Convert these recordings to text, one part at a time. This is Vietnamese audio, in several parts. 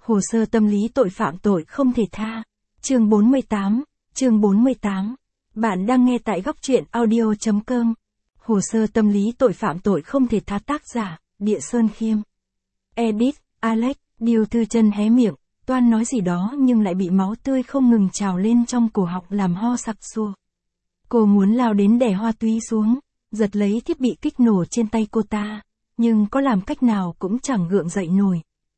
Hồ sơ tâm lý tội phạm tội không thể tha. Chương 48. Bạn đang nghe tại góc truyện audio.com. Hồ sơ tâm lý tội phạm tội không thể tha, tác giả, Địa Sơn Khiêm. Edit, Alex. Điêu Thư Chân hé miệng, toan nói gì đó nhưng lại bị máu tươi không ngừng trào lên trong cổ họng làm ho sặc sụa. Cô muốn lao đến đè Hoa Túy xuống, giật lấy thiết bị kích nổ trên tay cô ta, nhưng có làm cách nào cũng chẳng gượng dậy nổi.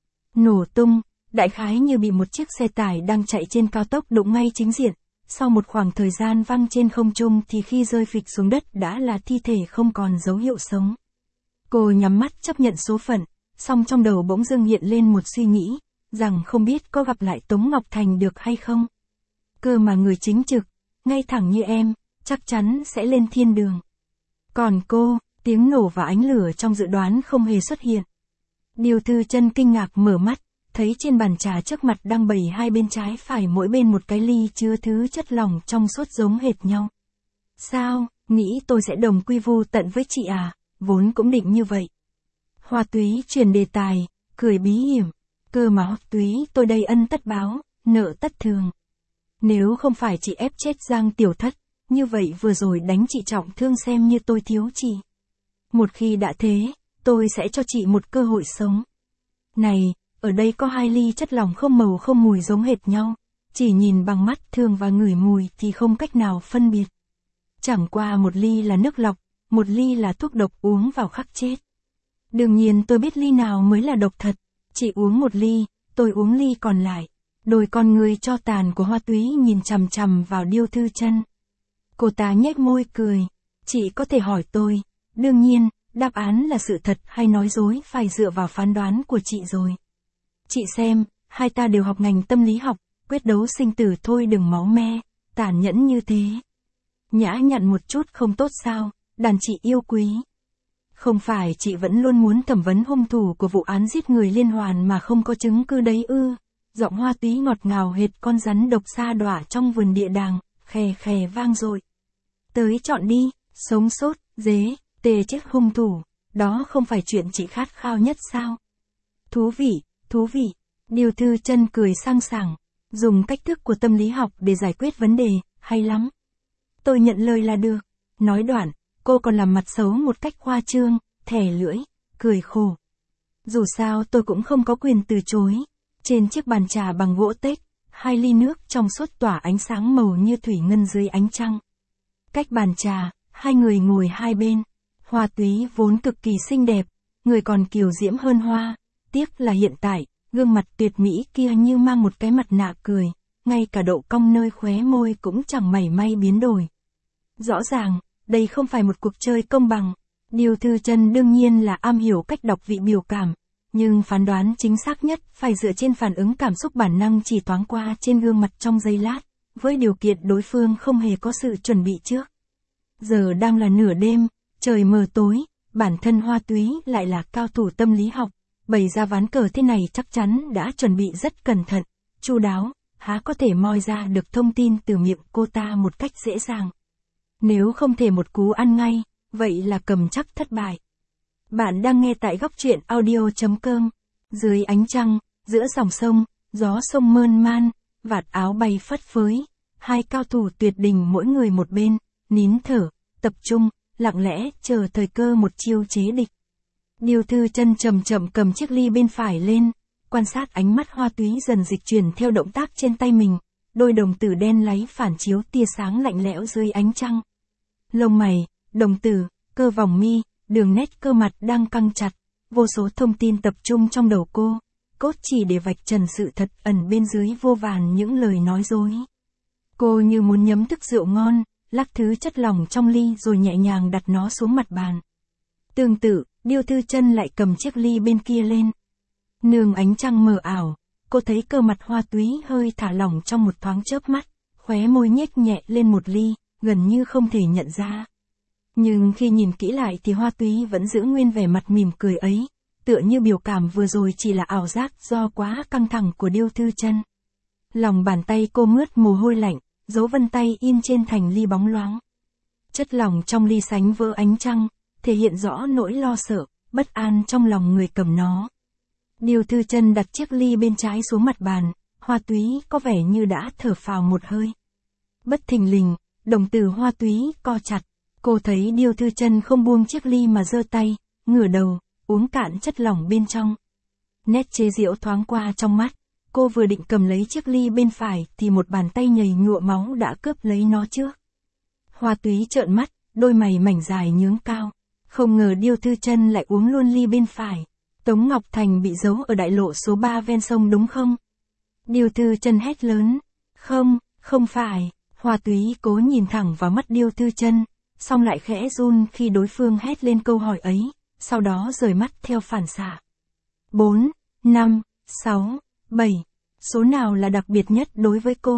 Nổ tung, đại khái như bị một chiếc xe tải đang chạy trên cao tốc đụng ngay chính diện. Sau một khoảng thời gian văng trên không trung thì khi rơi phịch xuống đất đã là thi thể không còn dấu hiệu sống. Cô nhắm mắt chấp nhận số phận, song trong đầu bỗng dưng hiện lên một suy nghĩ, rằng không biết có gặp lại Tống Ngọc Thành được hay không. Cơ mà người chính trực, ngay thẳng như em, chắc chắn sẽ lên thiên đường. Còn cô, tiếng nổ và ánh lửa trong dự đoán không hề xuất hiện. Điêu Thư Chân kinh ngạc mở mắt, thấy trên bàn trà trước mặt đang bày hai bên trái phải mỗi bên một cái ly chứa thứ chất lỏng trong suốt giống hệt nhau. Sao, nghĩ tôi sẽ đồng quy vu tận với chị à, vốn cũng định như vậy. Hoa Túy chuyển đề tài, cười bí hiểm. Cơ mà Hoa Túy, tôi đây ân tất báo, nợ tất thường. Nếu không phải chị ép chết Giang Tiểu Thất, như vậy vừa rồi đánh chị trọng thương xem như tôi thiếu chị. Một khi đã thế, tôi sẽ cho chị một cơ hội sống. Này, ở đây có hai ly chất lỏng không màu không mùi giống hệt nhau, chỉ nhìn bằng mắt thường và ngửi mùi thì không cách nào phân biệt. Chẳng qua một ly là nước lọc, một ly là thuốc độc uống vào khắc chết. Đương nhiên tôi biết ly nào mới là độc thật, chị uống một ly, tôi uống ly còn lại. Đôi con người cho tàn của Hoa Túy nhìn chằm chằm vào Điêu Thư Chân. Cô ta nhếch môi cười, chị có thể hỏi tôi, đương nhiên, đáp án là sự thật hay nói dối phải dựa vào phán đoán của chị rồi. Chị xem, hai ta đều học ngành tâm lý học, quyết đấu sinh tử thôi đừng máu me, tàn nhẫn như thế. Nhã nhặn một chút không tốt sao, đàn chị yêu quý. Không phải chị vẫn luôn muốn thẩm vấn hung thủ của vụ án giết người liên hoàn mà không có chứng cứ đấy ư? Giọng Hoa Túy ngọt ngào hệt con rắn độc sa đọa trong vườn địa đàng, khè khè vang dội. Tới chọn đi, sống sốt, dế, tê chết hung thủ, đó không phải chuyện chị khát khao nhất sao? Thú vị. Điêu Thư Chân cười sang sảng, dùng cách thức của tâm lý học để giải quyết vấn đề, hay lắm. Tôi nhận lời là được. Nói đoạn, cô còn làm mặt xấu một cách khoa trương, thè lưỡi, cười khổ. Dù sao tôi cũng không có quyền từ chối. Trên chiếc bàn trà bằng gỗ tếch, hai ly nước trong suốt tỏa ánh sáng màu như thủy ngân dưới ánh trăng. Cách bàn trà, hai người ngồi hai bên. Hoa Túy vốn cực kỳ xinh đẹp, người còn kiều diễm hơn Hoa. Tiếc là hiện tại, gương mặt tuyệt mỹ kia như mang một cái mặt nạ cười, ngay cả độ cong nơi khóe môi cũng chẳng mảy may biến đổi. Rõ ràng, đây không phải một cuộc chơi công bằng. Điêu Thư Chân đương nhiên là am hiểu cách đọc vị biểu cảm, nhưng phán đoán chính xác nhất phải dựa trên phản ứng cảm xúc bản năng chỉ thoáng qua trên gương mặt trong giây lát, với điều kiện đối phương không hề có sự chuẩn bị trước. Giờ đang là nửa đêm, trời mờ tối, bản thân Hoa Túy lại là cao thủ tâm lý học. Bày ra ván cờ thế này chắc chắn đã chuẩn bị rất cẩn thận, chu đáo, há có thể moi ra được thông tin từ miệng cô ta một cách dễ dàng. Nếu không thể một cú ăn ngay, vậy là cầm chắc thất bại. Bạn đang nghe tại góc truyện audio.com. Dưới ánh trăng, giữa dòng sông, gió sông mơn man, vạt áo bay phất phới. Hai cao thủ tuyệt đỉnh mỗi người một bên, nín thở, tập trung, lặng lẽ chờ thời cơ một chiêu chế địch. Điêu Thư Chân chậm chậm cầm chiếc ly bên phải lên, quan sát ánh mắt Hoa Túy dần dịch chuyển theo động tác trên tay mình, đôi đồng tử đen láy phản chiếu tia sáng lạnh lẽo dưới ánh trăng. Lông mày, đồng tử, cơ vòng mi, đường nét cơ mặt đang căng chặt, vô số thông tin tập trung trong đầu cô, cốt chỉ để vạch trần sự thật ẩn bên dưới vô vàn những lời nói dối. Cô như muốn nhấm thức rượu ngon, lắc thứ chất lỏng trong ly rồi nhẹ nhàng đặt nó xuống mặt bàn. Tương tự, Điêu Thư Chân lại cầm chiếc ly bên kia lên. Nương ánh trăng mờ ảo, cô thấy cơ mặt Hoa Túy hơi thả lỏng trong một thoáng chớp mắt, khóe môi nhếch nhẹ lên một ly, gần như không thể nhận ra. Nhưng khi nhìn kỹ lại thì Hoa Túy vẫn giữ nguyên vẻ mặt mỉm cười ấy, tựa như biểu cảm vừa rồi chỉ là ảo giác do quá căng thẳng của Điêu Thư Chân. Lòng bàn tay cô mướt mồ hôi lạnh, dấu vân tay in trên thành ly bóng loáng. Chất lỏng trong ly sánh vỡ ánh trăng, thể hiện rõ nỗi lo sợ, bất an trong lòng người cầm nó. Điêu Thư Chân đặt chiếc ly bên trái xuống mặt bàn, Hoa Túy có vẻ như đã thở phào một hơi. Bất thình lình, đồng tử Hoa Túy co chặt, cô thấy Điêu Thư Chân không buông chiếc ly mà giơ tay, ngửa đầu, uống cạn chất lỏng bên trong. Nét chế giễu thoáng qua trong mắt, cô vừa định cầm lấy chiếc ly bên phải thì một bàn tay nhầy nhụa máu đã cướp lấy nó trước. Hoa Túy trợn mắt, đôi mày mảnh dài nhướng cao, không ngờ Điêu Thư Chân lại uống luôn ly bên phải. Tống Ngọc Thành bị giấu ở đại lộ số 3 ven sông đúng không? Điêu Thư Chân hét lớn. Không, không phải. Hoa Túy cố nhìn thẳng vào mắt Điêu Thư Chân, song lại khẽ run khi đối phương hét lên câu hỏi ấy, sau đó rời mắt theo phản xạ. 4, 5, 6, 7. Số nào là đặc biệt nhất đối với cô?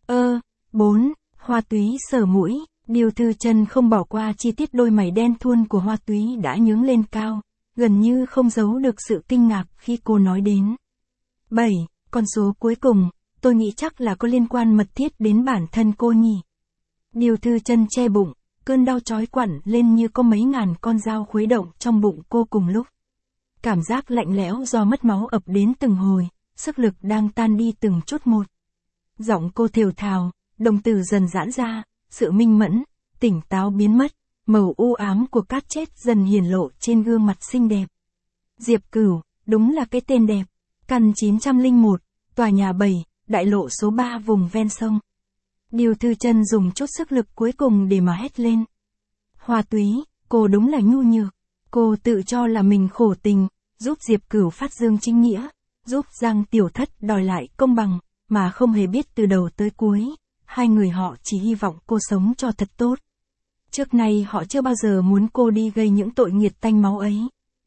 4. Hoa Túy sờ mũi, Điêu Thư Chân không bỏ qua chi tiết đôi mày đen thui của Hoa Túy đã nhướng lên cao, gần như không giấu được sự kinh ngạc khi cô nói đến. 7. Con số cuối cùng, tôi nghĩ chắc là có liên quan mật thiết đến bản thân cô nhỉ. Điêu Thư Chân che bụng, cơn đau chói quặn lên như có mấy ngàn con dao khuấy động trong bụng cô cùng lúc. Cảm giác lạnh lẽo do mất máu ập đến từng hồi, sức lực đang tan đi từng chút một. Giọng cô thều thào, đồng tử dần giãn ra, sự minh mẫn, tỉnh táo biến mất, màu u ám của cát chết dần hiển lộ trên gương mặt xinh đẹp. Diệp Cửu, đúng là cái tên đẹp. Căn 901, tòa nhà 7, đại lộ số 3 vùng ven sông. Điêu Thư Chân dùng chút sức lực cuối cùng để mà hét lên. Hoa Túy, cô đúng là nhu nhược. Cô tự cho là mình khổ tình, giúp Diệp Cửu phát dương chính nghĩa, giúp Giang Tiểu Thất đòi lại công bằng, mà không hề biết từ đầu tới cuối, hai người họ chỉ hy vọng cô sống cho thật tốt. Trước nay họ chưa bao giờ muốn cô đi gây những tội nghiệt tanh máu ấy.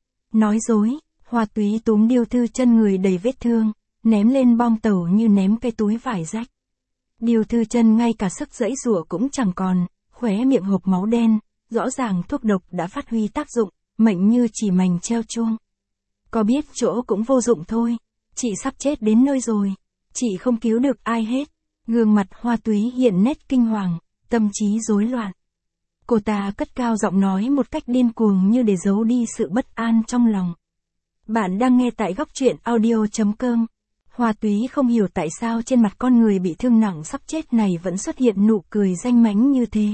Nói dối, Hoa Túy túm Điêu Thư Chân người đầy vết thương, ném lên bong tàu như ném cái túi vải rách. Điêu Thư Chân ngay cả sức giãy giụa cũng chẳng còn, khóe miệng hộc máu đen, rõ ràng thuốc độc đã phát huy tác dụng, mệnh như chỉ mành treo chuông. Có biết chỗ cũng vô dụng thôi, chị sắp chết đến nơi rồi, chị không cứu được ai hết. Gương mặt Hoa Túy hiện nét kinh hoàng, tâm trí rối loạn. Cô ta cất cao giọng nói một cách điên cuồng như để giấu đi sự bất an trong lòng. Bạn đang nghe tại góc truyện audio.com. Hoa Túy không hiểu tại sao trên mặt con người bị thương nặng sắp chết này vẫn xuất hiện nụ cười danh mánh như thế.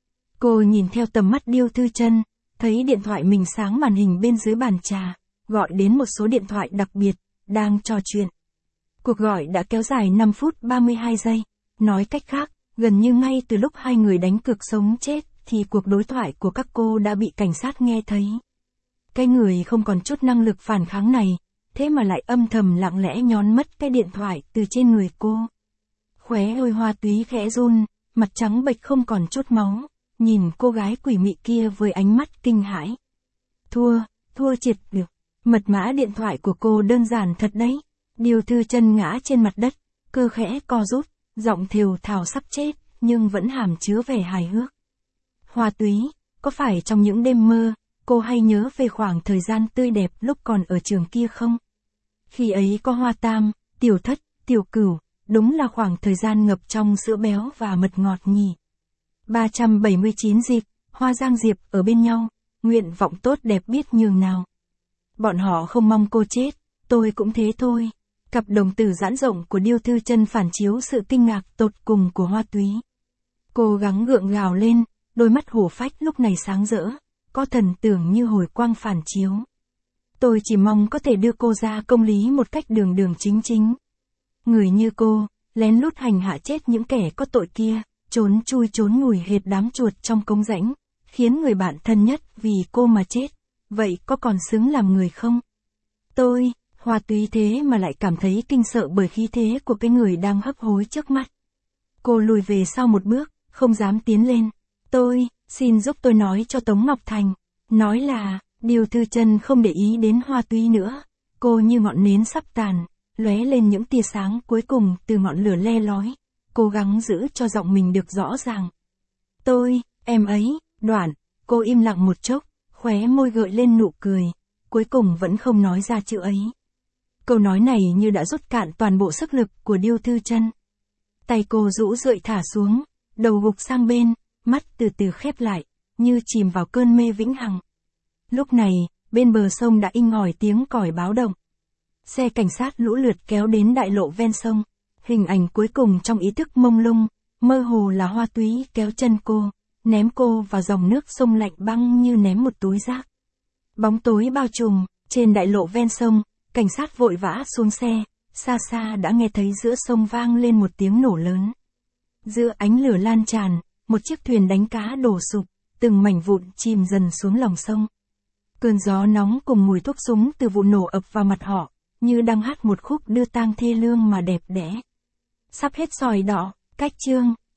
Cô nhìn theo tầm mắt Điêu Thư Chân, thấy điện thoại mình sáng màn hình bên dưới bàn trà, gọi đến một số điện thoại đặc biệt, đang trò chuyện. Cuộc gọi đã kéo dài 5 phút 32 giây. Nói cách khác, gần như ngay từ lúc hai người đánh cược sống chết, thì cuộc đối thoại của các cô đã bị cảnh sát nghe thấy. Cái người không còn chút năng lực phản kháng này, thế mà lại âm thầm lặng lẽ nhón mất cái điện thoại từ trên người cô. Khóe môi Hoa Túy khẽ run, mặt trắng bệch không còn chút máu, nhìn cô gái quỷ mị kia với ánh mắt kinh hãi. Thua triệt được. Mật mã điện thoại của cô đơn giản thật đấy. Điêu Thư Chân ngã trên mặt đất, cơ khẽ co rút, giọng thều thào sắp chết, nhưng vẫn hàm chứa vẻ hài hước. Hoa Túy, có phải trong những đêm mơ, cô hay nhớ về khoảng thời gian tươi đẹp lúc còn ở trường kia không? Khi ấy có Hoa Tam, Tiểu Thất, Tiểu Cửu, đúng là khoảng thời gian ngập trong sữa béo và mật ngọt nhỉ. 379 dịp, Hoa Giang Diệp ở bên nhau, nguyện vọng tốt đẹp biết nhường nào. Bọn họ không mong cô chết, tôi cũng thế thôi. Cặp đồng tử giãn rộng của Điêu Thư Chân phản chiếu sự kinh ngạc tột cùng của Hoa Túy. Cô gắng gượng gạo lên, đôi mắt hổ phách lúc này sáng rỡ, có thần tưởng như hồi quang phản chiếu. Tôi chỉ mong có thể đưa cô ra công lý một cách đường đường chính chính. Người như cô, lén lút hành hạ chết những kẻ có tội kia, trốn chui trốn ngùi hệt đám chuột trong cống rãnh, khiến người bạn thân nhất vì cô mà chết. Vậy có còn xứng làm người không? Hoa Túy thế mà lại cảm thấy kinh sợ bởi khí thế của cái người đang hấp hối trước mắt. Cô lùi về sau một bước, không dám tiến lên. Xin giúp tôi nói cho Tống Ngọc Thành. Nói là, Điêu Thư Chân không để ý đến Hoa Túy nữa. Cô như ngọn nến sắp tàn, lóe lên những tia sáng cuối cùng từ ngọn lửa le lói. Cố gắng giữ cho giọng mình được rõ ràng. Em ấy, Đoạn. Cô im lặng một chốc, khóe môi gợi lên nụ cười. Cuối cùng vẫn không nói ra chữ ấy. Câu nói này như đã rút cạn toàn bộ sức lực của Điêu Thư Chân. Tay cô rũ rượi thả xuống, đầu gục sang bên, mắt từ từ khép lại, như chìm vào cơn mê vĩnh hằng. Lúc này, bên bờ sông đã inh ỏi tiếng còi báo động. Xe cảnh sát lũ lượt kéo đến đại lộ ven sông. Hình ảnh cuối cùng trong ý thức mông lung, mơ hồ là Hoa Túy kéo chân cô, ném cô vào dòng nước sông lạnh băng như ném một túi rác. Bóng tối bao trùm, trên đại lộ ven sông, cảnh sát vội vã xuống xe, xa xa đã nghe thấy giữa sông vang lên một tiếng nổ lớn. Giữa ánh lửa lan tràn, một chiếc thuyền đánh cá đổ sụp, từng mảnh vụn chìm dần xuống lòng sông. Cơn gió nóng cùng mùi thuốc súng từ vụ nổ ập vào mặt họ, như đang hát một khúc đưa tang thê lương mà đẹp đẽ. Sắp hết sỏi đỏ, cách chương.